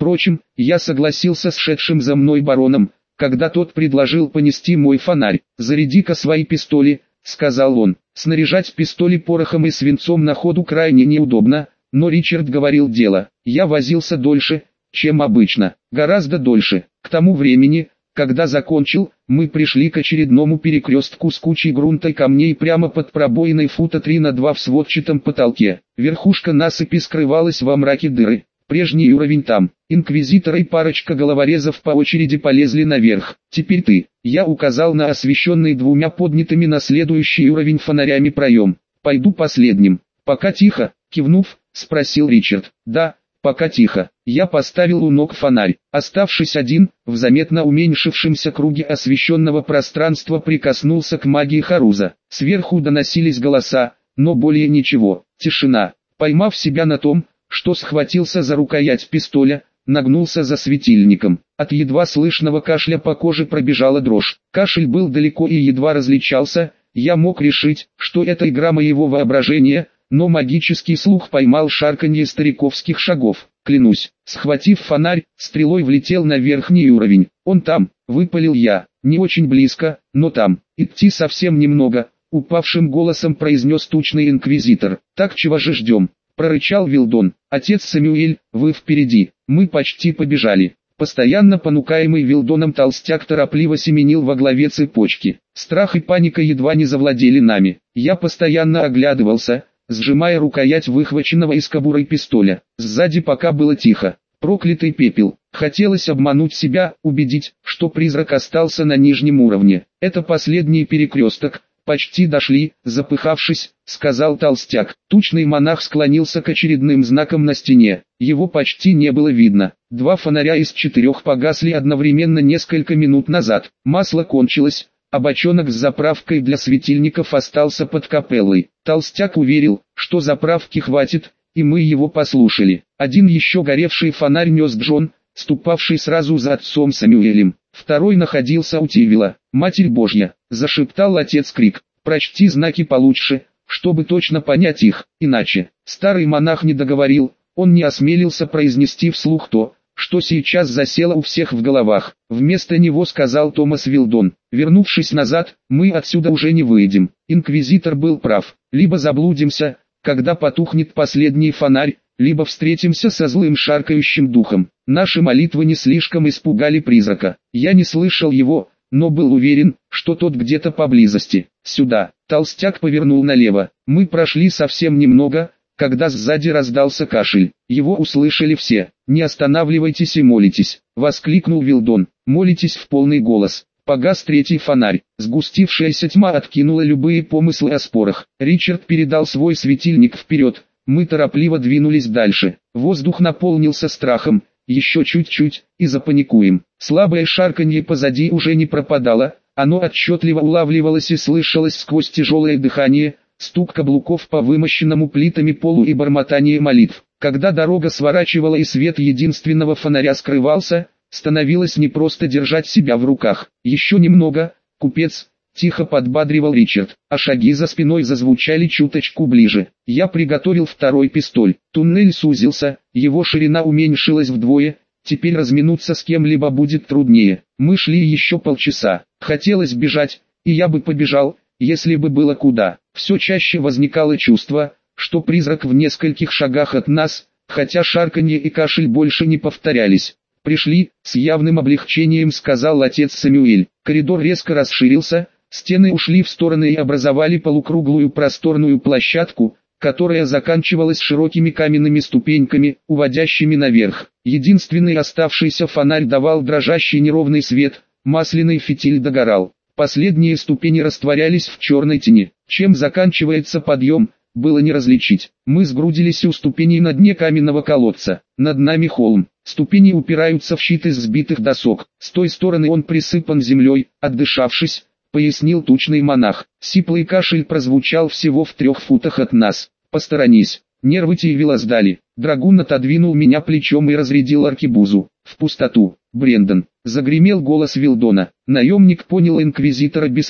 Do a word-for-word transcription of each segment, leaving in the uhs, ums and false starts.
Впрочем, я согласился с шедшим за мной бароном, когда тот предложил понести мой фонарь. «Заряди-ка свои пистоли», — сказал он. Снаряжать пистоли порохом и свинцом на ходу крайне неудобно, но Ричард говорил дело. Я возился дольше, чем обычно, гораздо дольше. К тому времени, когда закончил, мы пришли к очередному перекрестку с кучей грунта и камней прямо под пробоиной фута три на два в сводчатом потолке. Верхушка насыпи скрывалась во мраке дыры. Прежний уровень там. Инквизитор и парочка головорезов по очереди полезли наверх. «Теперь ты». Я указал на освещенный двумя поднятыми на следующий уровень фонарями проем. «Пойду последним». «Пока тихо», кивнув, спросил Ричард. «Да, пока тихо». Я поставил у ног фонарь. Оставшись один, в заметно уменьшившемся круге освещенного пространства прикоснулся к магии Харуза. Сверху доносились голоса, но более ничего. Тишина. Поймав себя на том, что схватился за рукоять пистоля, нагнулся за светильником. От едва слышного кашля по коже пробежала дрожь. Кашель был далеко и едва различался. Я мог решить, что это игра моего воображения, но магический слух поймал шарканье стариковских шагов. Клянусь, схватив фонарь, стрелой влетел на верхний уровень. «Он там», — выпалил я, — «не очень близко, но там, идти совсем немного», — упавшим голосом произнес тучный инквизитор. «Так чего же ждем?» — прорычал Вилдон. «Отец Самюэль, вы впереди». Мы почти побежали. Постоянно понукаемый Вилдоном толстяк торопливо семенил во главе цепочки. Страх и паника едва не завладели нами. Я постоянно оглядывался, сжимая рукоять выхваченного из кобуры пистоля. Сзади пока было тихо. Проклятый пепел. Хотелось обмануть себя, убедить, что призрак остался на нижнем уровне. Это последний перекресток. «Почти дошли», запыхавшись, сказал толстяк. Тучный монах склонился к очередным знакам на стене. Его почти не было видно. Два фонаря из четырех погасли одновременно несколько минут назад. Масло кончилось, а бочонок с заправкой для светильников остался под капеллой. Толстяк уверил, что заправки хватит, и мы его послушали. Один еще горевший фонарь нес Джон, ступавший сразу за отцом Самюэлем. Второй находился у Тивила. «Матерь Божья!» — зашептал отец Крик. «Прочти знаки получше, чтобы точно понять их, иначе». Старый монах не договорил, он не осмелился произнести вслух то, что сейчас засело у всех в головах. Вместо него сказал Томас Вилдон: «Вернувшись назад, мы отсюда уже не выйдем». Инквизитор был прав. Либо заблудимся, когда потухнет последний фонарь, либо встретимся со злым шаркающим духом. Наши молитвы не слишком испугали призрака. Я не слышал его, но был уверен, что тот где-то поблизости. «Сюда». Толстяк повернул налево. Мы прошли совсем немного, когда сзади раздался кашель. Его услышали все. «Не останавливайтесь и молитесь», — воскликнул Вилдон. «Молитесь в полный голос». Погас третий фонарь. Сгустившаяся тьма откинула любые помыслы о спорах. Ричард передал свой светильник вперед. Мы торопливо двинулись дальше. Воздух наполнился страхом. Еще чуть-чуть, и запаникуем. Слабое шарканье позади уже не пропадало. Оно отчетливо улавливалось и слышалось сквозь тяжелое дыхание, стук каблуков по вымощенному плитами полу и бормотание молитв. Когда дорога сворачивала и свет единственного фонаря скрывался, становилось непросто держать себя в руках. «Еще немного, купец», — тихо подбадривал Ричард, а шаги за спиной зазвучали чуточку ближе. Я приготовил второй пистоль. Туннель сузился, его ширина уменьшилась вдвое, теперь разминуться с кем-либо будет труднее. Мы шли еще полчаса. Хотелось бежать, и я бы побежал, если бы было куда. Все чаще возникало чувство, что призрак в нескольких шагах от нас, хотя шарканье и кашель больше не повторялись. «Пришли», — с явным облегчением сказал отец Самюэль. Коридор резко расширился, стены ушли в стороны и образовали полукруглую просторную площадку, которая заканчивалась широкими каменными ступеньками, уводящими наверх. Единственный оставшийся фонарь давал дрожащий неровный свет, масляный фитиль догорал. Последние ступени растворялись в черной тени. Чем заканчивается подъем, было не различить. Мы сгрудились у ступеней на дне каменного колодца. Над нами холм. Ступени упираются в щит из сбитых досок. С той стороны он присыпан землей. Отдышавшись, пояснил тучный монах. Сиплый кашель прозвучал всего в трех футах от нас. «Посторонись». Нервы Тивила сдали. Драгун отодвинул меня плечом и разрядил аркебузу. В пустоту. «Брендон!» — загремел голос Вилдона. Наемник понял инквизитора без слов.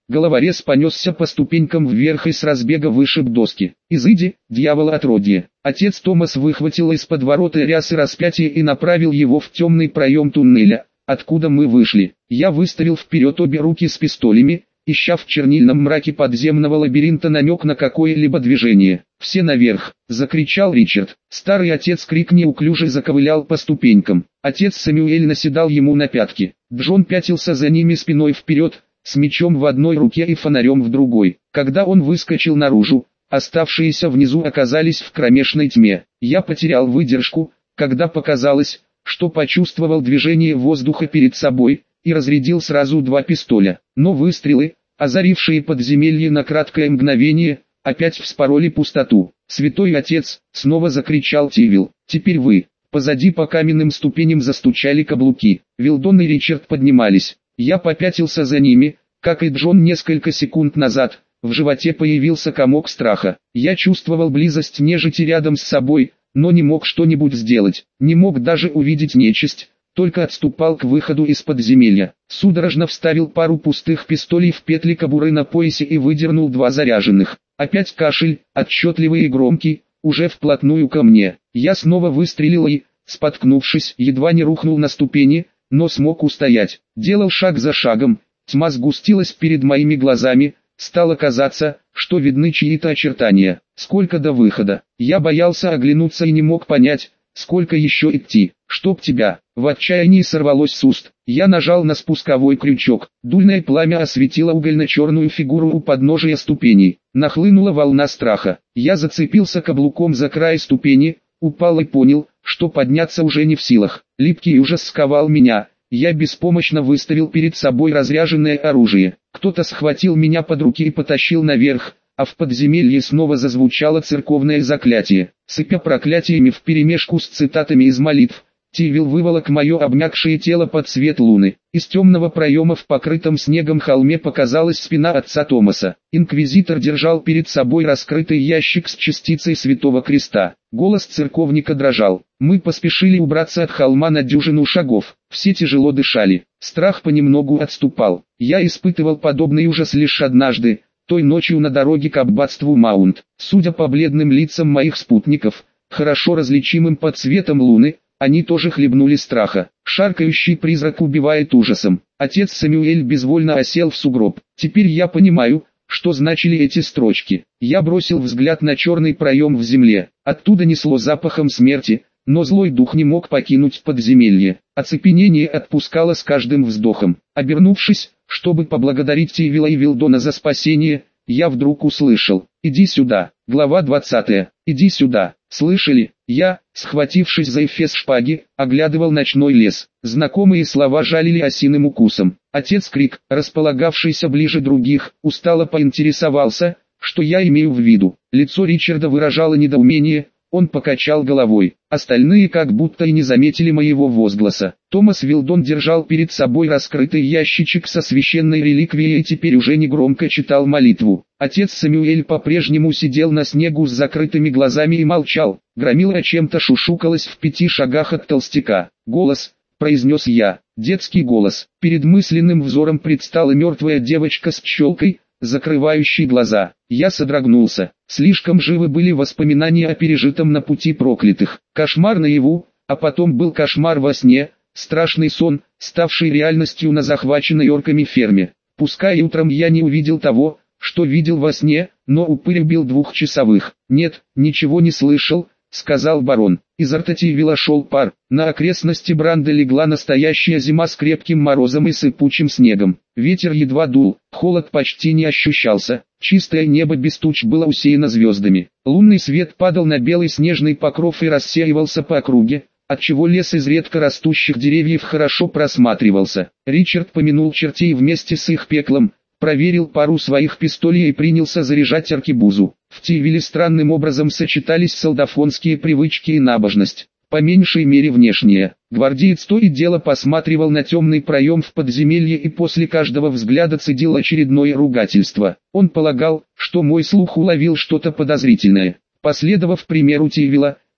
Головорез понесся по ступенькам вверх и с разбега вышиб доски. «Изыди, дьявола отродье!» Отец Томас выхватил из-под ворота рясы распятие и направил его в темный проем туннеля, откуда мы вышли. Я выставил вперед обе руки с пистолями, ища в чернильном мраке подземного лабиринта намек на какое-либо движение. «Все наверх!» — закричал Ричард. Старый отец крик неуклюже заковылял по ступенькам. Отец Сэмюэль наседал ему на пятки. Джон пятился за ними спиной вперед, с мечом в одной руке и фонарем в другой. Когда он выскочил наружу, оставшиеся внизу оказались в кромешной тьме. Я потерял выдержку, когда показалось, что почувствовал движение воздуха перед собой, и разрядил сразу два пистоля. Но выстрелы, озарившие подземелье на краткое мгновение, опять вспороли пустоту. «Святой отец!» — снова закричал Тивил. «Теперь вы!» Позади по каменным ступеням застучали каблуки. Вилдон и Ричард поднимались. Я попятился за ними, как и Джон несколько секунд назад. В животе появился комок страха. Я чувствовал близость нежити рядом с собой, но не мог что-нибудь сделать. Не мог даже увидеть нечисть, только отступал к выходу из подземелья. Судорожно вставил пару пустых пистолей в петли кобуры на поясе и выдернул два заряженных. Опять кашель, отчетливый и громкий, уже вплотную ко мне. Я снова выстрелил и, споткнувшись, едва не рухнул на ступени, но смог устоять. Делал шаг за шагом, тьма сгустилась перед моими глазами, стало казаться, что видны чьи-то очертания. Сколько до выхода? Я боялся оглянуться и не мог понять, сколько еще идти. «Чтоб тебя!» В отчаянии сорвалось с уст. Я нажал на спусковой крючок. Дульное пламя осветило угольно-черную фигуру у подножия ступеней. Нахлынула волна страха. Я зацепился каблуком за край ступени, упал и понял, что подняться уже не в силах. Липкий ужас сковал меня. Я беспомощно выставил перед собой разряженное оружие. Кто-то схватил меня под руки и потащил наверх, а в подземелье снова зазвучало церковное заклятие. Сыпя проклятиями вперемешку с цитатами из молитв, Тивил выволок мое обмякшее тело под свет луны. Из темного проема в покрытом снегом холме показалась спина отца Томаса. Инквизитор держал перед собой раскрытый ящик с частицей Святого Креста. Голос церковника дрожал. Мы поспешили убраться от холма на дюжину шагов. Все тяжело дышали. Страх понемногу отступал. Я испытывал подобный ужас лишь однажды, той ночью на дороге к аббатству Маунт. Судя по бледным лицам моих спутников, хорошо различимым под светом луны, они тоже хлебнули страха. Шаркающий призрак убивает ужасом. Отец Сэмюэль безвольно осел в сугроб. Теперь я понимаю, что значили эти строчки. Я бросил взгляд на черный проем в земле. Оттуда несло запахом смерти, но злой дух не мог покинуть подземелье. Оцепенение отпускало с каждым вздохом. Обернувшись, чтобы поблагодарить Тивила и Вилдона за спасение, я вдруг услышал: «Иди сюда». Глава двадцатая. «Иди сюда». Слышали? Я, схватившись за эфес шпаги, оглядывал ночной лес. Знакомые слова жалили осиным укусом. Отец Крик, располагавшийся ближе других, устало поинтересовался, что я имею в виду. Лицо Ричарда выражало недоумение, он покачал головой. Остальные как будто и не заметили моего возгласа. Томас Вилдон держал перед собой раскрытый ящичек со священной реликвией и теперь уже негромко читал молитву. Отец Сэмюэль по-прежнему сидел на снегу с закрытыми глазами и молчал. Громила чем-то шушукалась в пяти шагах от толстяка. «Голос», — произнес я, — детский голос. Перед мысленным взором предстала мертвая девочка с челкой, закрывающей глаза. Я содрогнулся. Слишком живы были воспоминания о пережитом на пути проклятых. Кошмар наяву, а потом был кошмар во сне, страшный сон, ставший реальностью на захваченной орками ферме. Пускай утром я не увидел того, что видел во сне, но упырь убил двухчасовых. «Нет, ничего не слышал», — сказал барон. Изо рта Тивила шел пар. На окрестности Бранда легла настоящая зима с крепким морозом и сыпучим снегом. Ветер едва дул, холод почти не ощущался. Чистое небо без туч было усеяно звездами. Лунный свет падал на белый снежный покров и рассеивался по округе, отчего лес из редко растущих деревьев хорошо просматривался. Ричард помянул чертей вместе с их пеклом, проверил пару своих пистолей и принялся заряжать аркебузу. В Тивиле странным образом сочетались солдафонские привычки и набожность, по меньшей мере внешняя. Гвардеец то и дело посматривал на темный проем в подземелье и после каждого взгляда цедил очередное ругательство. Он полагал, что мой слух уловил что-то подозрительное. Последовав примеру Тивила,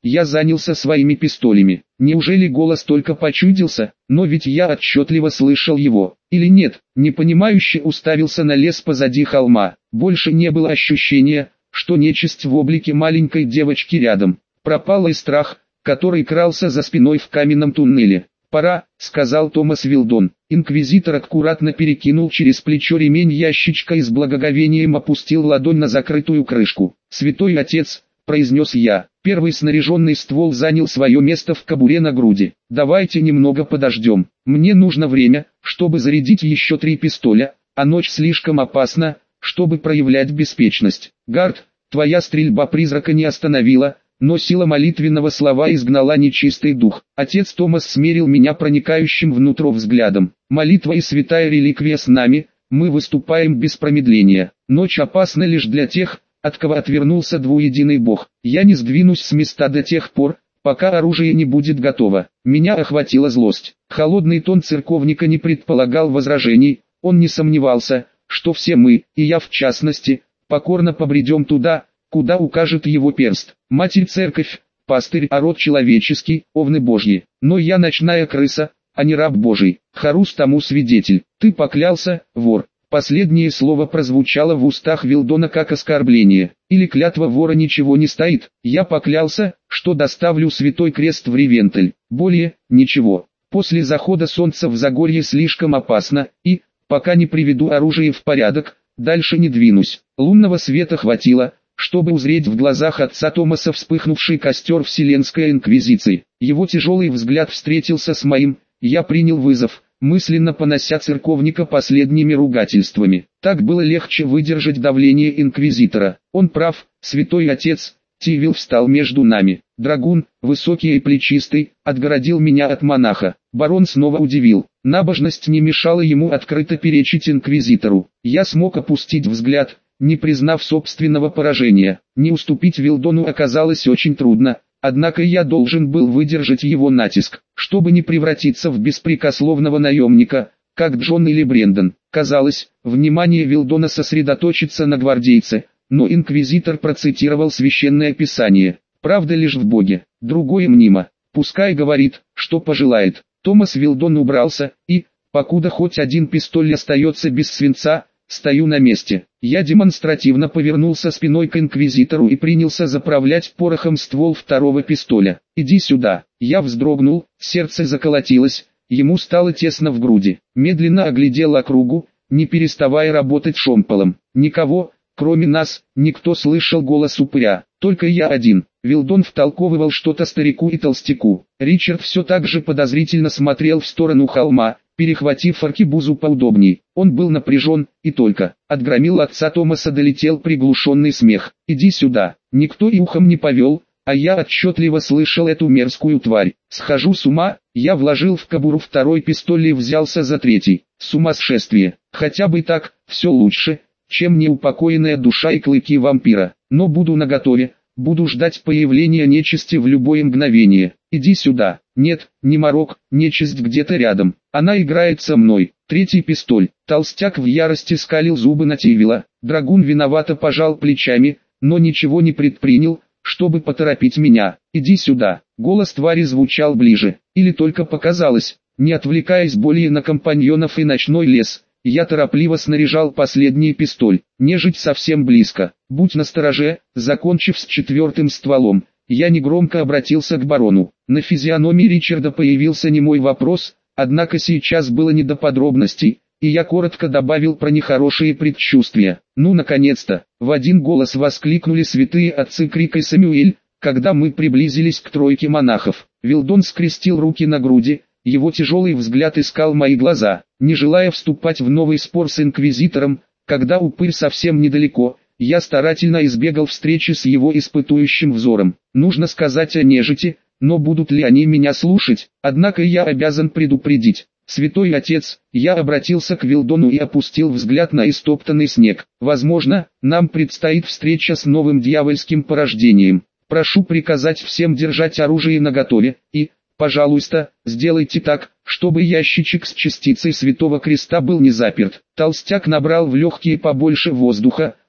я занялся своими пистолями. Неужели голос только почудился? Но ведь я отчетливо слышал его. Или нет? Непонимающе уставился на лес позади холма. Больше не было ощущения, что нечисть в облике маленькой девочки рядом. Пропал и страх, который крался за спиной в каменном туннеле. «Пора», — сказал Томас Вилдон. Инквизитор аккуратно перекинул через плечо ремень ящичка и с благоговением опустил ладонь на закрытую крышку. «Святой отец», — произнес я. Первый снаряженный ствол занял свое место в кобуре на груди. «Давайте немного подождем. Мне нужно время, чтобы зарядить еще три пистоля, а ночь слишком опасна, чтобы проявлять беспечность. Гард, твоя стрельба призрака не остановила, но сила молитвенного слова изгнала нечистый дух». Отец Томас смерил меня проникающим внутрь взглядом. «Молитва и святая реликвия с нами, мы выступаем без промедления. Ночь опасна лишь для тех, от кого отвернулся двуединый Бог. Я не сдвинусь с места до тех пор, пока оружие не будет готово». Меня охватила злость. Холодный тон церковника не предполагал возражений, он не сомневался, что все мы, и я в частности, покорно побредем туда, куда укажет его перст. Матерь Церковь, пастырь, а род человеческий, овны Божьи. Но я ночная крыса, а не раб Божий. Харус тому свидетель. Ты поклялся, вор. Последнее слово прозвучало в устах Вилдона как оскорбление. Или клятва вора ничего не стоит. Я поклялся, что доставлю святой крест в Ревентель. Более, ничего. После захода солнца в Загорье слишком опасно, и, пока не приведу оружие в порядок, дальше не двинусь. Лунного света хватило, чтобы узреть в глазах отца Томаса вспыхнувший костер Вселенской Инквизиции. Его тяжелый взгляд встретился с моим, я принял вызов, мысленно понося церковника последними ругательствами. Так было легче выдержать давление Инквизитора. Он прав, святой отец. Тивил встал между нами. Драгун, высокий и плечистый, отгородил меня от монаха. Барон снова удивил. Набожность не мешала ему открыто перечить Инквизитору. Я смог опустить взгляд, не признав собственного поражения. Не уступить Вилдону оказалось очень трудно, однако я должен был выдержать его натиск, чтобы не превратиться в беспрекословного наемника, как Джон или Брендон. Казалось, внимание Вилдона сосредоточится на гвардейце, но инквизитор процитировал священное писание. «Правда лишь в Боге, другое мнимо. Пускай говорит, что пожелает». Томас Вилдон убрался, и, покуда хоть один пистоль остается без свинца, стою на месте. Я демонстративно повернулся спиной к инквизитору и принялся заправлять порохом ствол второго пистоля. «Иди сюда». Я вздрогнул, сердце заколотилось, ему стало тесно в груди. Медленно оглядел округу, не переставая работать шомполом. Никого, кроме нас, никто слышал голос упыря, только я один. Вилдон втолковывал что-то старику и толстяку. Ричард все так же подозрительно смотрел в сторону холма, перехватив аркебузу поудобней. Он был напряжен, и только от громил отца Томаса долетел приглушенный смех. «Иди сюда». Никто и ухом не повел, а я отчетливо слышал эту мерзкую тварь. Схожу с ума, я вложил в кобуру второй пистоль и взялся за третий. Сумасшествие. Хотя бы так, все лучше, чем неупокоенная душа и клыки вампира. Но буду наготове, буду ждать появления нечисти в любое мгновение. Иди сюда. Нет, не морок, нечисть где-то рядом. Она играет со мной. Третий пистоль. Толстяк в ярости скалил зубы на Тивила. Драгун виновато пожал плечами, но ничего не предпринял, чтобы поторопить меня. «Иди сюда». Голос твари звучал ближе. Или только показалось. Не отвлекаясь более на компаньонов и ночной лес, я торопливо снаряжал последний пистоль. Нежить совсем близко. Будь настороже. Закончив с четвертым стволом, я негромко обратился к барону. На физиономии Ричарда появился немой вопрос, однако сейчас было не до подробностей, и я коротко добавил про нехорошие предчувствия. «Ну, наконец-то!» — в один голос воскликнули святые отцы Крик и Самюэль, когда мы приблизились к тройке монахов. Вилдон скрестил руки на груди, его тяжелый взгляд искал мои глаза. Не желая вступать в новый спор с инквизитором, когда упырь совсем недалеко, я старательно избегал встречи с его испытующим взором. Нужно сказать о нежити, но будут ли они меня слушать? Однако я обязан предупредить. «Святой отец», я обратился к Вилдону и опустил взгляд на истоптанный снег. «Возможно, нам предстоит встреча с новым дьявольским порождением. Прошу приказать всем держать оружие наготове, и, пожалуйста, сделайте так, чтобы ящичек с частицей Святого Креста был не заперт». Толстяк набрал в легкие побольше воздуха,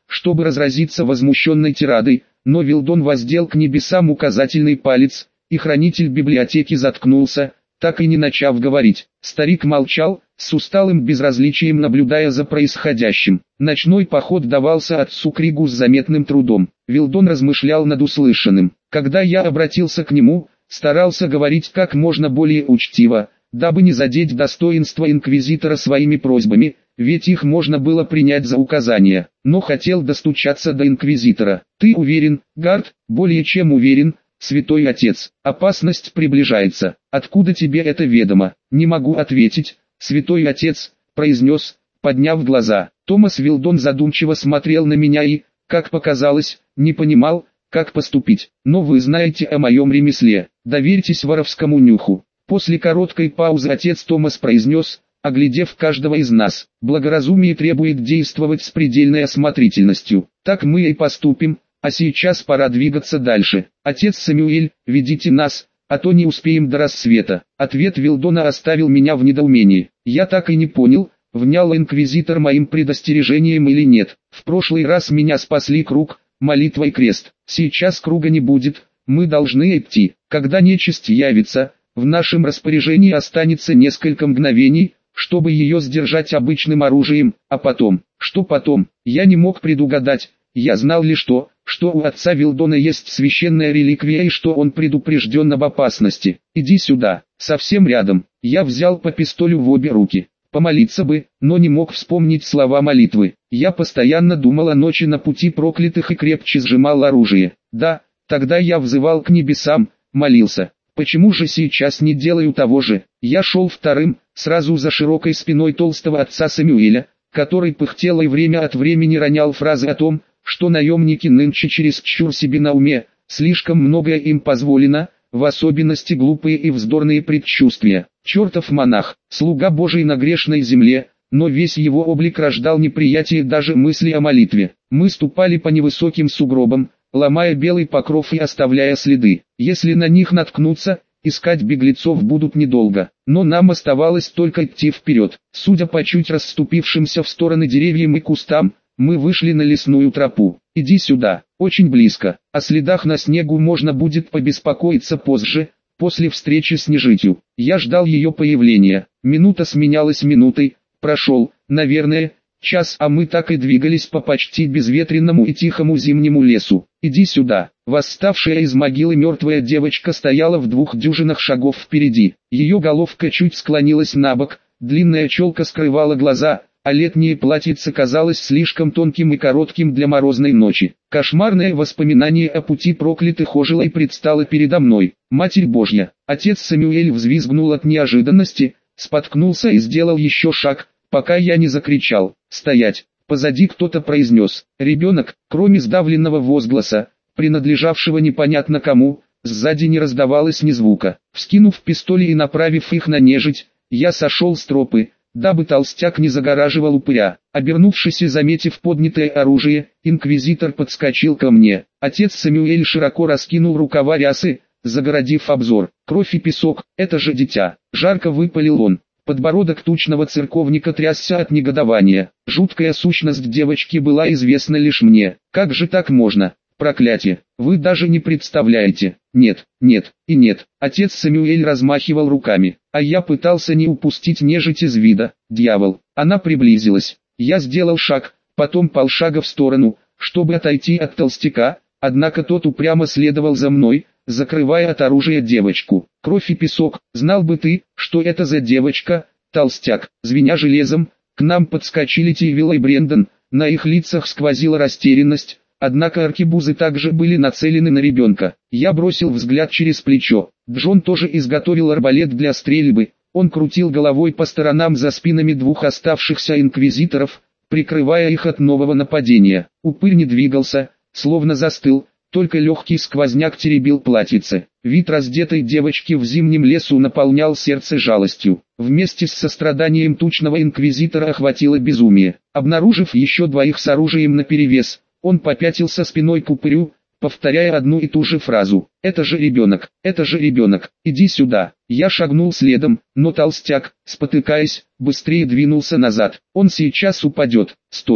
чтобы разразиться возмущенной тирадой, но Вилдон воздел к небесам указательный палец, и хранитель библиотеки заткнулся, так и не начав говорить. Старик молчал, с усталым безразличием наблюдая за происходящим. Ночной поход давался отцу Кригу с заметным трудом. Вилдон размышлял над услышанным. Когда я обратился к нему, старался говорить как можно более учтиво, дабы не задеть достоинство инквизитора своими просьбами, ведь их можно было принять за указания, но хотел достучаться до инквизитора. «Ты уверен, Гард?» «Более чем уверен, святой отец. Опасность приближается. Откуда тебе это ведомо?» «Не могу ответить, святой отец», — произнес, подняв глаза. Томас Вилдон задумчиво смотрел на меня и, как показалось, не понимал, как поступить. «Но вы знаете о моем ремесле. Доверьтесь воровскому нюху». После короткой паузы отец Томас произнес, оглядев каждого из нас: «Благоразумие требует действовать с предельной осмотрительностью. Так мы и поступим, а сейчас пора двигаться дальше. Отец Самюэль, ведите нас, а то не успеем до рассвета». Ответ Вилдона оставил меня в недоумении. Я так и не понял, внял инквизитор моим предостережением или нет. В прошлый раз меня спасли круг, молитва и крест. Сейчас круга не будет, мы должны идти. Когда нечисть явится, в нашем распоряжении останется несколько мгновений, чтобы ее сдержать обычным оружием, а потом, что потом, я не мог предугадать. Я знал лишь то, что у отца Вилдона есть священная реликвия и что он предупрежден об опасности. «Иди сюда, совсем рядом». Я взял по пистолю в обе руки. Помолиться бы, но не мог вспомнить слова молитвы. Я постоянно думал о ночи на пути проклятых и крепче сжимал оружие. Да, тогда я взывал к небесам, молился. Почему же сейчас не делаю того же? Я шел вторым, сразу за широкой спиной толстого отца Самюэля, который пыхтел и время от времени ронял фразы о том, что наемники нынче чересчур себе на уме, слишком многое им позволено, в особенности глупые и вздорные предчувствия. Чертов монах, слуга Божий на грешной земле, но весь его облик рождал неприятие даже мысли о молитве. Мы ступали по невысоким сугробам, ломая белый покров и оставляя следы. Если на них наткнуться, искать беглецов будут недолго, но нам оставалось только идти вперед. Судя по чуть расступившимся в стороны деревьям и кустам, мы вышли на лесную тропу. «Иди сюда, очень близко. О следах на снегу можно будет побеспокоиться позже, после встречи с нежитью». Я ждал ее появления. Минута сменялась минутой, прошел, наверное, час, а мы так и двигались по почти безветренному и тихому зимнему лесу. «Иди сюда». Восставшая из могилы мертвая девочка стояла в двух дюжинах шагов впереди. Ее головка чуть склонилась набок, длинная челка скрывала глаза, а летнее платьице казалось слишком тонким и коротким для морозной ночи. Кошмарное воспоминание о пути проклятых ожило и предстало передо мной. Матерь Божья! Отец Самюэль взвизгнул от неожиданности, споткнулся и сделал еще шаг, пока я не закричал. «Стоять!» Позади кто-то произнес. Ребенок, кроме сдавленного возгласа, принадлежавшего непонятно кому, сзади не раздавалось ни звука. Вскинув пистоли и направив их на нежить, я сошел с тропы, дабы толстяк не загораживал упыря. Обернувшись и заметив поднятое оружие, инквизитор подскочил ко мне. Отец Самюэль широко раскинул рукава рясы, загородив обзор. «Кровь и песок, это же дитя!» Жарко выпалил он. Подбородок тучного церковника трясся от негодования. Жуткая сущность девочки была известна лишь мне. Как же так можно? Проклятие! Вы даже не представляете. Нет, нет и нет. Отец Самюэль размахивал руками, а я пытался не упустить нежить из вида. Дьявол! Она приблизилась. Я сделал шаг, потом полшага в сторону, чтобы отойти от толстяка, однако тот упрямо следовал за мной, закрывая от оружия девочку. «Кровь и песок, знал бы ты, что это за девочка, толстяк!» Звеня железом, к нам подскочили Тивилла и Брендон, на их лицах сквозила растерянность, однако аркебузы также были нацелены на ребенка. Я бросил взгляд через плечо. Джон тоже изготовил арбалет для стрельбы, он крутил головой по сторонам за спинами двух оставшихся инквизиторов, прикрывая их от нового нападения. Упырь не двигался, словно застыл, только легкий сквозняк теребил платьице. Вид раздетой девочки в зимнем лесу наполнял сердце жалостью. Вместе с состраданием тучного инквизитора охватило безумие. Обнаружив еще двоих с оружием наперевес, он попятился спиной к упырю, повторяя одну и ту же фразу. «Это же ребенок, это же ребенок, иди сюда». Я шагнул следом, но толстяк, спотыкаясь, быстрее двинулся назад. «Он сейчас упадет, стойте».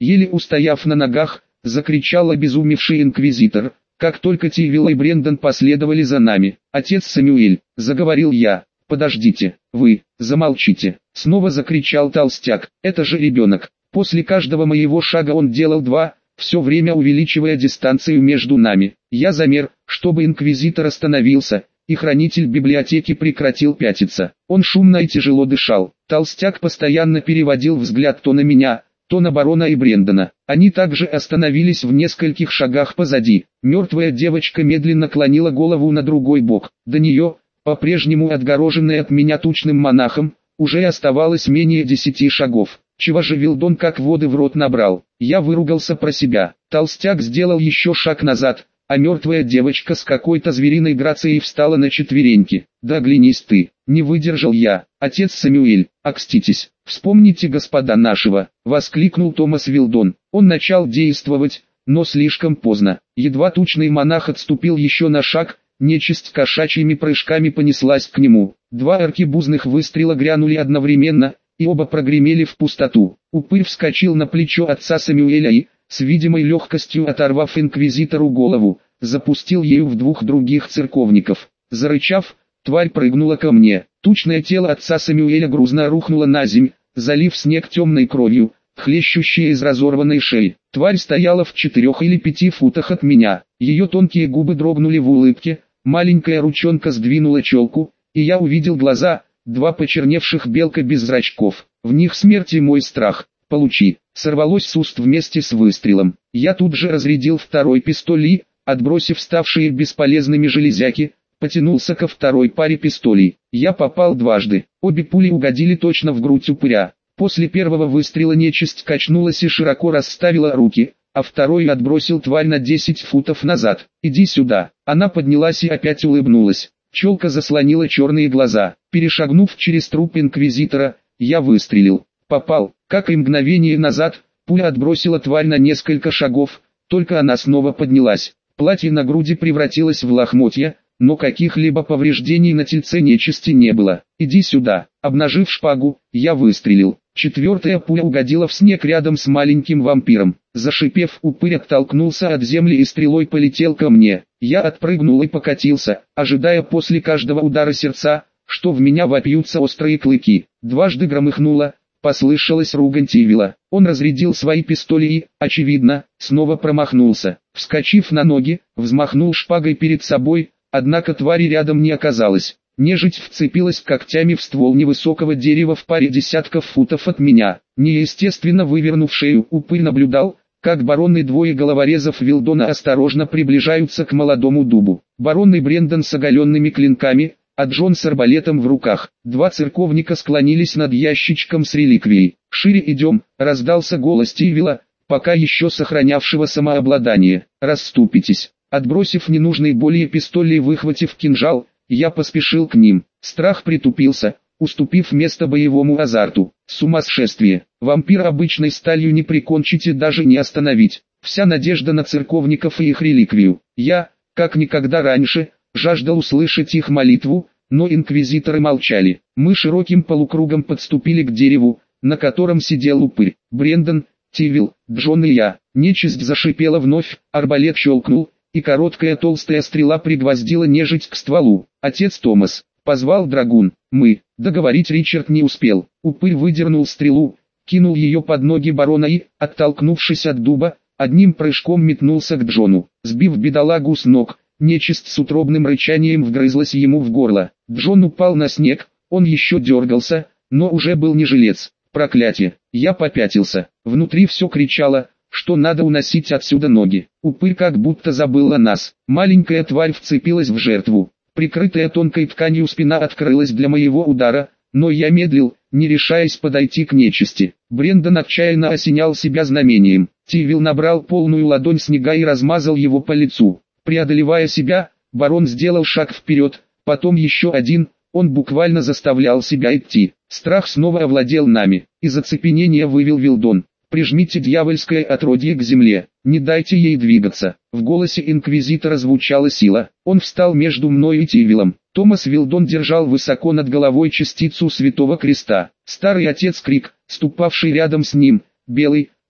Еле устояв на ногах, закричал обезумевший инквизитор, как только Тивил и Брендон последовали за нами. «Отец Сэмюэль», — заговорил я, — «подождите, вы, замолчите», — снова закричал толстяк, «это же ребенок». После каждого моего шага он делал два, все время увеличивая дистанцию между нами. Я замер, чтобы инквизитор остановился, и хранитель библиотеки прекратил пятиться. Он шумно и тяжело дышал. Толстяк постоянно переводил взгляд то на меня, то на барона и Брендона. Они также остановились в нескольких шагах позади. Мертвая девочка медленно клонила голову на другой бок. До нее, по-прежнему отгороженная от меня тучным монахом, уже оставалось менее десяти шагов. Чего же Вилдон как воды в рот набрал? Я выругался про себя. Толстяк сделал еще шаг назад, а мертвая девочка с какой-то звериной грацией встала на четвереньки. «Да оглянись ты!» — не выдержал я. «Отец Сэмюэль, окститесь, вспомните господа нашего!» — воскликнул Томас Вилдон. Он начал действовать, но слишком поздно. Едва тучный монах отступил еще на шаг, нечисть кошачьими прыжками понеслась к нему. Два аркебузных выстрела грянули одновременно, и оба прогремели в пустоту. Упырь вскочил на плечо отца Сэмюэля и, с видимой легкостью оторвав инквизитору голову, запустил ею в двух других церковников. Зарычав, тварь прыгнула ко мне. Тучное тело отца Сэмюэля грузно рухнуло на земь, залив снег темной кровью, хлещущей из разорванной шеи. Тварь стояла в четырех или пяти футах от меня. Ее тонкие губы дрогнули в улыбке, маленькая ручонка сдвинула челку, и я увидел глаза, два почерневших белка без зрачков. В них смерть и мой страх. «Получи!» Сорвалось с уст вместе с выстрелом. Я тут же разрядил второй пистоль и, отбросив ставшие бесполезными железяки, потянулся ко второй паре пистолей. Я попал дважды. Обе пули угодили точно в грудь упыря. После первого выстрела нечисть качнулась и широко расставила руки, а второй отбросил тварь на десять футов назад. «Иди сюда!» Она поднялась и опять улыбнулась. Челка заслонила черные глаза. Перешагнув через труп инквизитора, я выстрелил. Попал. Как и мгновение назад, пуля отбросила тварь на несколько шагов, только она снова поднялась. Платье на груди превратилось в лохмотья, но каких-либо повреждений на тельце нечисти не было. «Иди сюда!» Обнажив шпагу, я выстрелил. Четвертая пуля угодила в снег рядом с маленьким вампиром. Зашипев, упырь оттолкнулся от земли и стрелой полетел ко мне. Я отпрыгнул и покатился, ожидая после каждого удара сердца, что в меня вопьются острые клыки. Дважды громыхнуло, послышалась ругань Тивила. Он разрядил свои пистоли и, очевидно, снова промахнулся. Вскочив на ноги, взмахнул шпагой перед собой, однако твари рядом не оказалось. Нежить вцепилась когтями в ствол невысокого дерева в паре десятков футов от меня. Неестественно вывернув шею, упырь наблюдал, как барон и двое головорезов Вилдона осторожно приближаются к молодому дубу. Барон и Брендон с оголенными клинками, а Джон с арбалетом в руках. Два церковника склонились над ящичком с реликвией. «Шире идем», — раздался голос Тивила, пока еще сохранявшего самообладание. «Расступитесь». Отбросив ненужный более пистоль и выхватив кинжал, я поспешил к ним. Страх притупился, уступив место боевому азарту. Сумасшествие. Вампира обычной сталью не прикончить и даже не остановить. Вся надежда на церковников и их реликвию. Я, как никогда раньше, жаждал услышать их молитву, но инквизиторы молчали. Мы широким полукругом подступили к дереву, на котором сидел упырь. Брендон, Тивил, Джон и я. Нечисть зашипела вновь, арбалет щелкнул, и короткая толстая стрела пригвоздила нежить к стволу. «Отец Томас», — позвал драгун. Мы. Договорить Ричард не успел. Упырь выдернул стрелу, кинул ее под ноги барона и, оттолкнувшись от дуба, одним прыжком метнулся к Джону. Сбив бедолагу с ног, нечисть с утробным рычанием вгрызлась ему в горло. Джон упал на снег, он еще дергался, но уже был не жилец. Проклятие! Я попятился. Внутри все кричало, что надо уносить отсюда ноги. Упырь как будто забыл о нас. Маленькая тварь вцепилась в жертву. Прикрытая тонкой тканью спина открылась для моего удара, но я медлил, не решаясь подойти к нечисти. Брендон отчаянно осенял себя знамением. Тивил набрал полную ладонь снега и размазал его по лицу. Преодолевая себя, барон сделал шаг вперед, потом еще один, он буквально заставлял себя идти. Страх снова овладел нами. Из оцепенения вывел Вилдон. «Прижмите дьявольское отродье к земле, не дайте ей двигаться». В голосе инквизитора звучала сила. Он встал между мной и Тивилом. Томас Вилдон держал высоко над головой частицу Святого Креста. Старый отец Крик, ступавший рядом с ним, белый,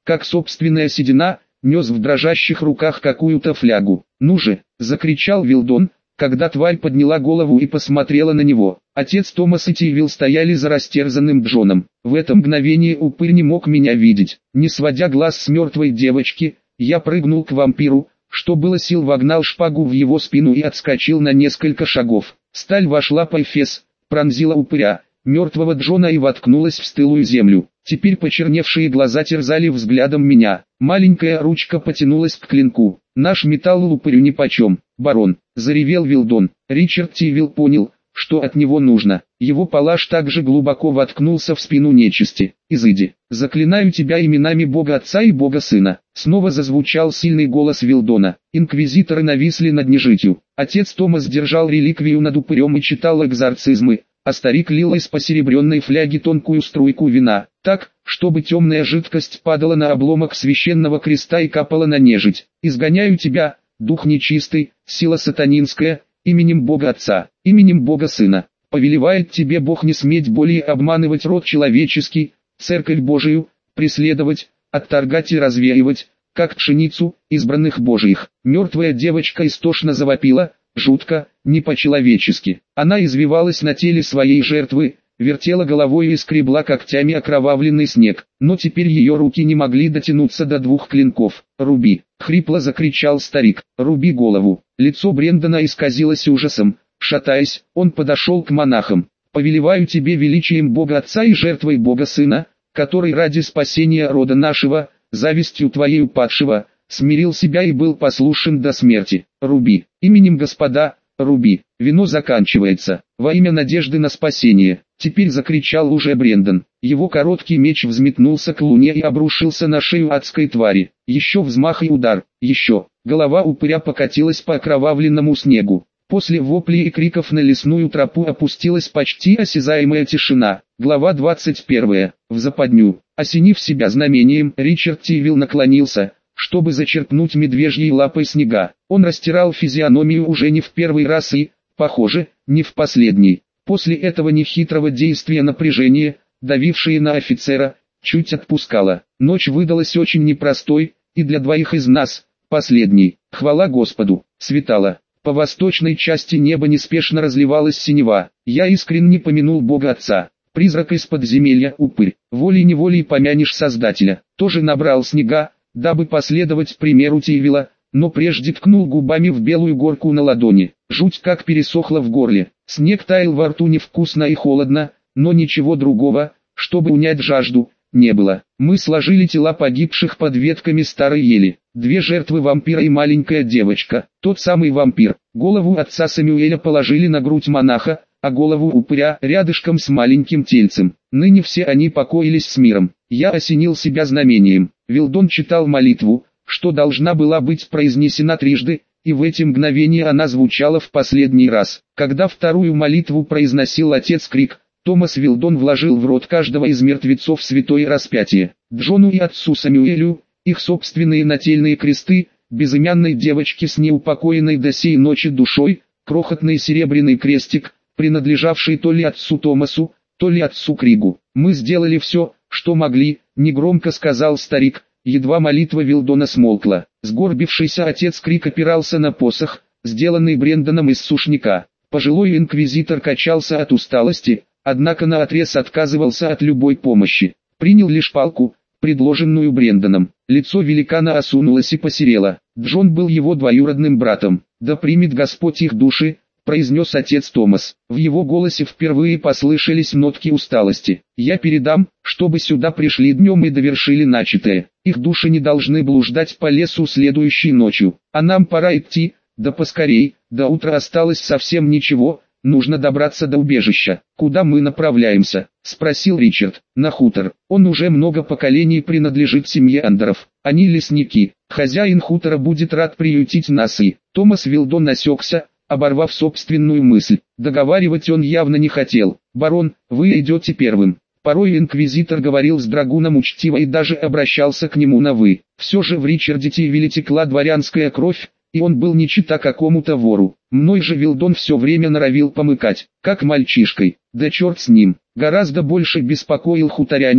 как собственная седина, нес в дрожащих руках какую-то флягу. «Ну же!» — закричал Вилдон, когда тварь подняла голову и посмотрела на него. Отец Томас и Тивил стояли за растерзанным Джоном. В это мгновение упырь не мог меня видеть. Не сводя глаз с мертвой девочки, я прыгнул к вампиру, что было сил, вогнал шпагу в его спину и отскочил на несколько шагов. Сталь вошла по эфес, пронзила упыря, мертвого Джона, и воткнулась в стылую землю. Теперь почерневшие глаза терзали взглядом меня. Маленькая ручка потянулась к клинку. «Наш металл упырю нипочем, барон», — заревел Вилдон. Ричард Тивил понял, что от него нужно. Его палаш также глубоко воткнулся в спину нечисти. «Изыди, заклинаю тебя именами Бога Отца и Бога Сына». Снова зазвучал сильный голос Вилдона. Инквизиторы нависли над нежитью. Отец Томас держал реликвию над упырем и читал экзорцизмы, а старик лил из посеребренной фляги тонкую струйку вина, так, чтобы темная жидкость падала на обломок священного креста и капала на нежить. «Изгоняю тебя, дух нечистый, сила сатанинская, именем Бога Отца, именем Бога Сына. Повелевает тебе Бог не сметь более обманывать род человеческий, церковь Божию, преследовать, отторгать и развеивать, как пшеницу, избранных Божиих». Мертвая девочка истошно завопила, жутко, не по-человечески. Она извивалась на теле своей жертвы, вертела головой и скребла когтями окровавленный снег, но теперь ее руки не могли дотянуться до двух клинков. «Руби!» — хрипло закричал старик. «Руби голову!» Лицо Брендона исказилось ужасом. Шатаясь, он подошел к монахам. «Повелеваю тебе величием Бога Отца и жертвой Бога Сына, который ради спасения рода нашего, завистью твоей упадшего, смирил себя и был послушен до смерти. Руби! Именем Господа, руби!» Вино заканчивается. «Во имя надежды на спасение!» Теперь закричал уже Брендон. Его короткий меч взметнулся к луне и обрушился на шею адской твари. Еще взмах и удар. Еще. Голова упыря покатилась по окровавленному снегу. После воплей и криков на лесную тропу опустилась почти осязаемая тишина. Глава двадцать первая. В западню. Осенив себя знамением, Ричард Тивил наклонился, чтобы зачерпнуть медвежьей лапой снега. Он растирал физиономию уже не в первый раз и, похоже, не в последний. После этого нехитрого действия напряжение, давившее на офицера, чуть отпускало. Ночь выдалась очень непростой, и для двоих из нас, последней. Хвала Господу, светало. По восточной части неба неспешно разливалась синева. Я искренне помянул Бога Отца. Призрак из подземелья, упырь. Волей-неволей помянешь Создателя. Тоже набрал снега, дабы последовать примеру Тивила, но прежде ткнул губами в белую горку на ладони. Жуть как пересохла в горле. Снег таял во рту невкусно и холодно, но ничего другого, чтобы унять жажду, не было. Мы сложили тела погибших под ветками старой ели. Две жертвы вампира и маленькая девочка. Тот самый вампир. Голову отца Самюэля положили на грудь монаха, а голову упыря рядышком с маленьким тельцем. Ныне все они покоились с миром. Я осенил себя знамением. Вилдон читал молитву, что должна была быть произнесена трижды, и в эти мгновения она звучала в последний раз. Когда вторую молитву произносил отец Крик, Томас Вилдон вложил в рот каждого из мертвецов святое распятие. Джону и отцу Самюэлю, их собственные нательные кресты, безымянной девочке с неупокоенной до сей ночи душой, крохотный серебряный крестик, принадлежавший то ли отцу Томасу, то ли отцу Кригу. «Мы сделали все, что могли», — негромко сказал старик. Едва молитва Вилдона смолкла. Сгорбившийся отец Крик опирался на посох, сделанный Брендоном из сушняка. Пожилой инквизитор качался от усталости, однако наотрез отказывался от любой помощи. Принял лишь палку, предложенную Брендоном. Лицо великана осунулось и посерело. Джон был его двоюродным братом. «Да примет Господь их души», — произнес отец Томас. В его голосе впервые послышались нотки усталости. «Я передам, чтобы сюда пришли днем и довершили начатое. Их души не должны блуждать по лесу следующей ночью. А нам пора идти, да поскорей, до утра осталось совсем ничего, нужно добраться до убежища». «Куда мы направляемся?» — спросил Ричард. «На хутор. Он уже много поколений принадлежит семье Андеров. Они лесники. Хозяин хутора будет рад приютить нас и...» Томас Вилдон осекся, оборвав собственную мысль. Договаривать он явно не хотел. «Барон, вы идете первым». Порой инквизитор говорил с драгуном учтиво и даже обращался к нему на «вы». Все же в Ричарде Тивиле текла дворянская кровь, и он был не чита какому-то вору. Мной же Вилдон все время норовил помыкать, как мальчишкой. Да черт с ним. Гораздо больше беспокоил хуторянин,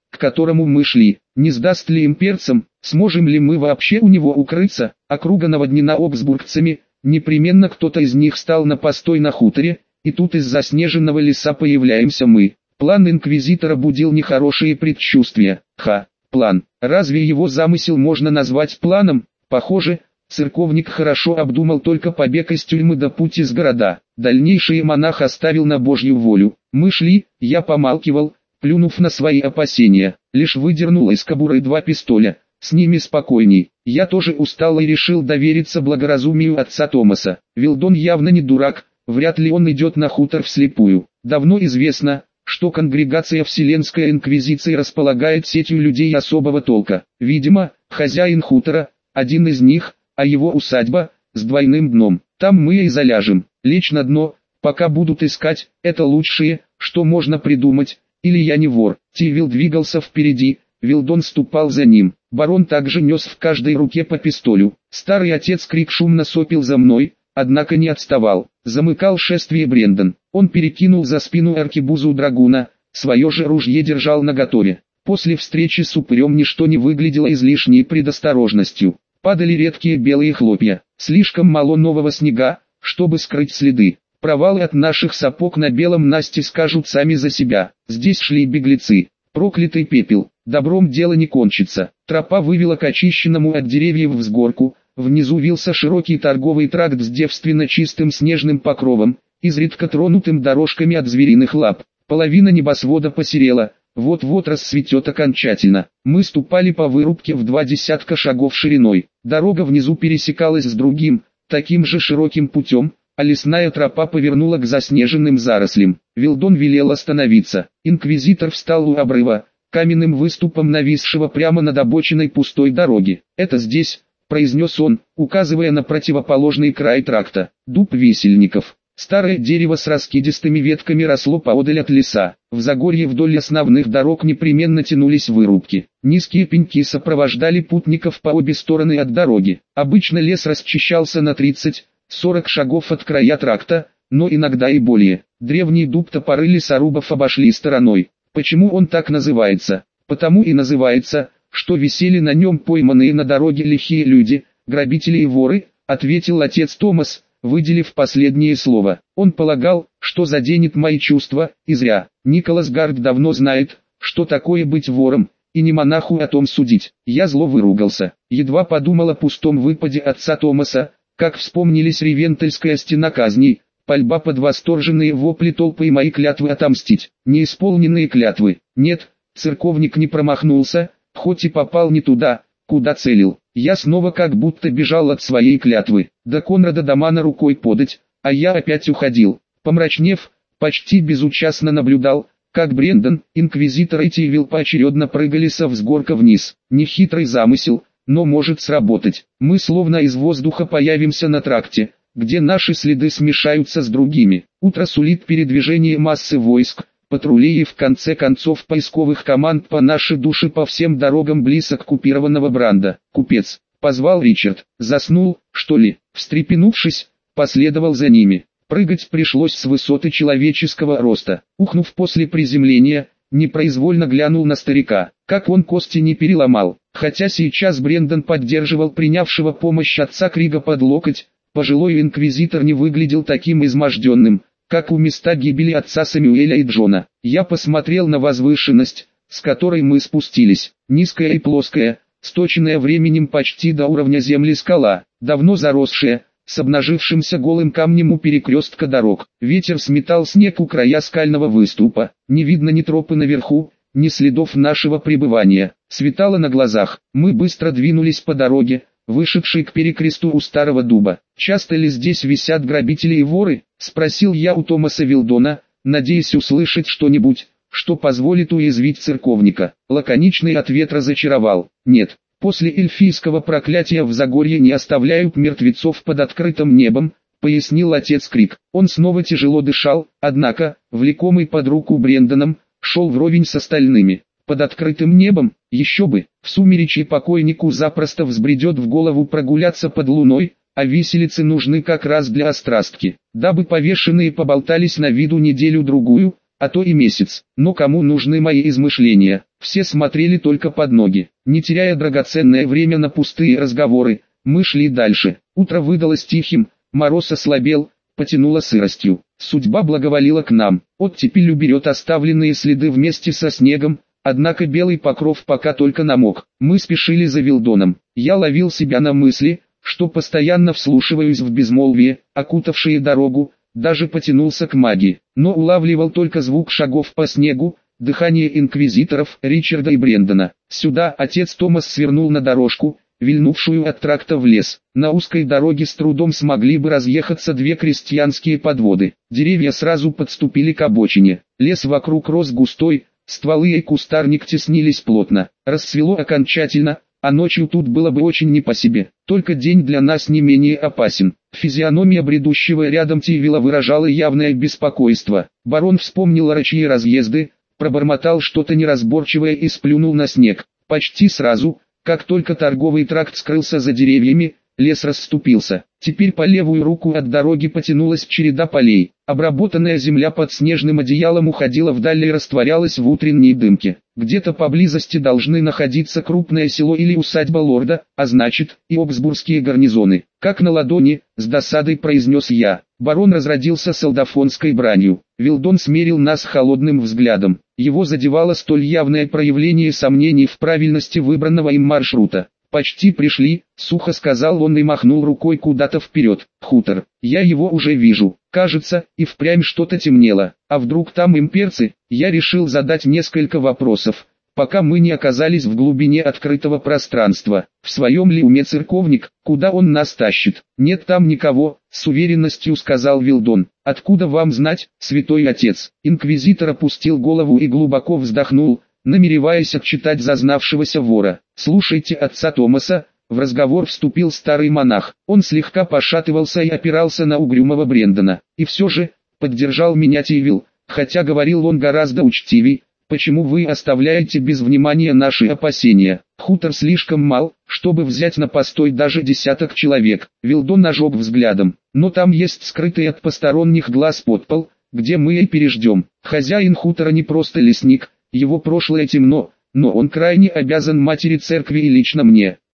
к которому мы шли. Не сдаст ли имперцам, сможем ли мы вообще у него укрыться? Округа наводнена обсбургцами, непременно кто-то из них стал на постой на хуторе, и тут из заснеженного леса появляемся мы. План инквизитора будил нехорошие предчувствия. Ха, план. Разве его замысел можно назвать планом? Похоже, церковник хорошо обдумал только побег из тюрьмы до пути с города. Дальнейшее монах оставил на Божью волю. Мы шли, я помалкивал, плюнув на свои опасения, лишь выдернул из кобуры два пистоля. С ними спокойней. Я тоже устал и решил довериться благоразумию отца Томаса. Вилдон явно не дурак, вряд ли он идет на хутор вслепую. Давно известно, что конгрегация Вселенской Инквизиции располагает сетью людей особого толка. Видимо, хозяин хутора, один из них, а его усадьба, с двойным дном. Там мы и заляжем. Лечь на дно, пока будут искать, это лучшее, что можно придумать. Или я не вор. Тивил двигался впереди, Вилдон ступал за ним. Барон также нес в каждой руке по пистолю. Старый отец Крик шумно сопел за мной, однако не отставал. Замыкал шествие Брендон. Он перекинул за спину аркебузу драгуна, свое же ружье держал наготове. После встречи с упырем ничто не выглядело излишней предосторожностью. Падали редкие белые хлопья. Слишком мало нового снега, чтобы скрыть следы. Провалы от наших сапог на белом Насте скажут сами за себя. Здесь шли беглецы. Проклятый пепел. Добром дело не кончится. Тропа вывела к очищенному от деревьев взгорку. Внизу вился широкий торговый тракт с девственно чистым снежным покровом, изредка тронутым дорожками от звериных лап. Половина небосвода посерела, вот-вот расцветет окончательно. Мы ступали по вырубке в два десятка шагов шириной. Дорога внизу пересекалась с другим, таким же широким путем, а лесная тропа повернула к заснеженным зарослям. Вилдон велел остановиться. Инквизитор встал у обрыва, каменным выступом нависшего прямо над обочиной пустой дороги. «Это здесь», — произнес он, указывая на противоположный край тракта. Дуб висельников. Старое дерево с раскидистыми ветками росло поодаль от леса. В Загорье вдоль основных дорог непременно тянулись вырубки. Низкие пеньки сопровождали путников по обе стороны от дороги. Обычно лес расчищался на тридцать-сорок шагов от края тракта, но иногда и более. Древний дуб топоры лесорубов обошли стороной. Почему он так называется? Потому и называется, что висели на нем пойманные на дороге лихие люди, грабители и воры, ответил отец Томас, выделив последнее слово. Он полагал, что заденет мои чувства, и зря. Николас Гард давно знает, что такое быть вором, и не монаху о том судить. Я зло выругался. Едва подумал о пустом выпаде отца Томаса, как вспомнились Ревентельская стена казней, пальба под восторженные вопли толпы и мои клятвы отомстить. Неисполненные клятвы. Нет, церковник не промахнулся, хоть и попал не туда, куда целил. Я снова как будто бежал от своей клятвы. До Конрада Дамана рукой подать, а я опять уходил. Помрачнев, почти безучастно наблюдал, как Брендон, инквизитор и Тивил поочередно прыгали со взгорка вниз. Нехитрый замысел, но может сработать. Мы словно из воздуха появимся на тракте, где наши следы смешаются с другими. Утро сулит передвижение массы войск, патрулей и в конце концов поисковых команд по нашей душе по всем дорогам близ оккупированного Бранда. Купец, позвал Ричард. Заснул, что ли? Встрепенувшись, последовал за ними. Прыгать пришлось с высоты человеческого роста. Ухнув после приземления, непроизвольно глянул на старика. Как он кости не переломал. Хотя сейчас Брендон поддерживал принявшего помощь отца Крига под локоть, пожилой инквизитор не выглядел таким изможденным, как у места гибели отца Самуэля и Джона. Я посмотрел на возвышенность, с которой мы спустились. Низкая и плоская, сточенная временем почти до уровня земли скала, давно заросшая, с обнажившимся голым камнем у перекрестка дорог. Ветер сметал снег у края скального выступа. Не видно ни тропы наверху, ни следов нашего пребывания. Светало на глазах. Мы быстро двинулись по дороге, вышедшей к перекресту у старого дуба. «Часто ли здесь висят грабители и воры?» — спросил я у Томаса Вилдона, надеясь услышать что-нибудь, что позволит уязвить церковника. Лаконичный ответ разочаровал. «Нет, после эльфийского проклятия в Загорье не оставляют мертвецов под открытым небом», — пояснил отец Крик. Он снова тяжело дышал, однако, влекомый под руку Брендоном, шел вровень с остальными. Под открытым небом, еще бы, в сумеречье покойнику запросто взбредет в голову прогуляться под луной, а виселицы нужны как раз для острастки, дабы повешенные поболтались на виду неделю-другую, а то и месяц. Но кому нужны мои измышления? Все смотрели только под ноги. Не теряя драгоценное время на пустые разговоры, мы шли дальше. Утро выдалось тихим, мороз ослабел, потянуло сыростью. Судьба благоволила к нам. Оттепель уберет оставленные следы вместе со снегом, однако белый покров пока только намок. Мы спешили за Вилдоном. Я ловил себя на мысли, что постоянно вслушиваюсь в безмолвие, окутавшее дорогу, даже потянулся к магии, но улавливал только звук шагов по снегу, дыхание инквизиторов Ричарда и Брендона. Сюда отец Томас свернул на дорожку, вильнувшую от тракта в лес. На узкой дороге с трудом смогли бы разъехаться две крестьянские подводы. Деревья сразу подступили к обочине. Лес вокруг рос густой, стволы и кустарник теснились плотно. Рассвело окончательно, а ночью тут было бы очень не по себе. Только день для нас не менее опасен. Физиономия бредущего рядом Тивила выражала явное беспокойство. Барон вспомнил рачьи разъезды, пробормотал что-то неразборчивое и сплюнул на снег. Почти сразу, как только торговый тракт скрылся за деревьями, лес расступился. Теперь по левую руку от дороги потянулась череда полей. Обработанная земля под снежным одеялом уходила вдаль и растворялась в утренней дымке. Где-то поблизости должны находиться крупное село или усадьба лорда, а значит, и обсбургские гарнизоны. Как на ладони, с досадой произнес я. Барон разродился солдафонской бранью. Вилдон смерил нас холодным взглядом. Его задевало столь явное проявление сомнений в правильности выбранного им маршрута. «Почти пришли», — сухо сказал он и махнул рукой куда-то вперед. «Хутор. Я его уже вижу. Кажется, и впрямь что-то темнело. А вдруг там имперцы?» Я решил задать несколько вопросов, пока мы не оказались в глубине открытого пространства. В своем ли уме церковник, куда он нас тащит? «Нет там никого», — с уверенностью сказал Вилдон. «Откуда вам знать, святой отец?» Инквизитор опустил голову и глубоко вздохнул, намереваясь отчитать зазнавшегося вора. «Слушайте отца Томаса», — в разговор вступил старый монах. Он слегка пошатывался и опирался на угрюмого Брендона. «И все же», — поддержал меня Тивил, хотя говорил он гораздо учтивей, «почему вы оставляете без внимания наши опасения? Хутор слишком мал, чтобы взять на постой даже десяток человек». Вилдон ожег взглядом. «Но там есть скрытый от посторонних глаз подпол, где мы и переждем. Хозяин хутора не просто лесник, его прошлое темно, но он крайне обязан матери церкви и лично мне.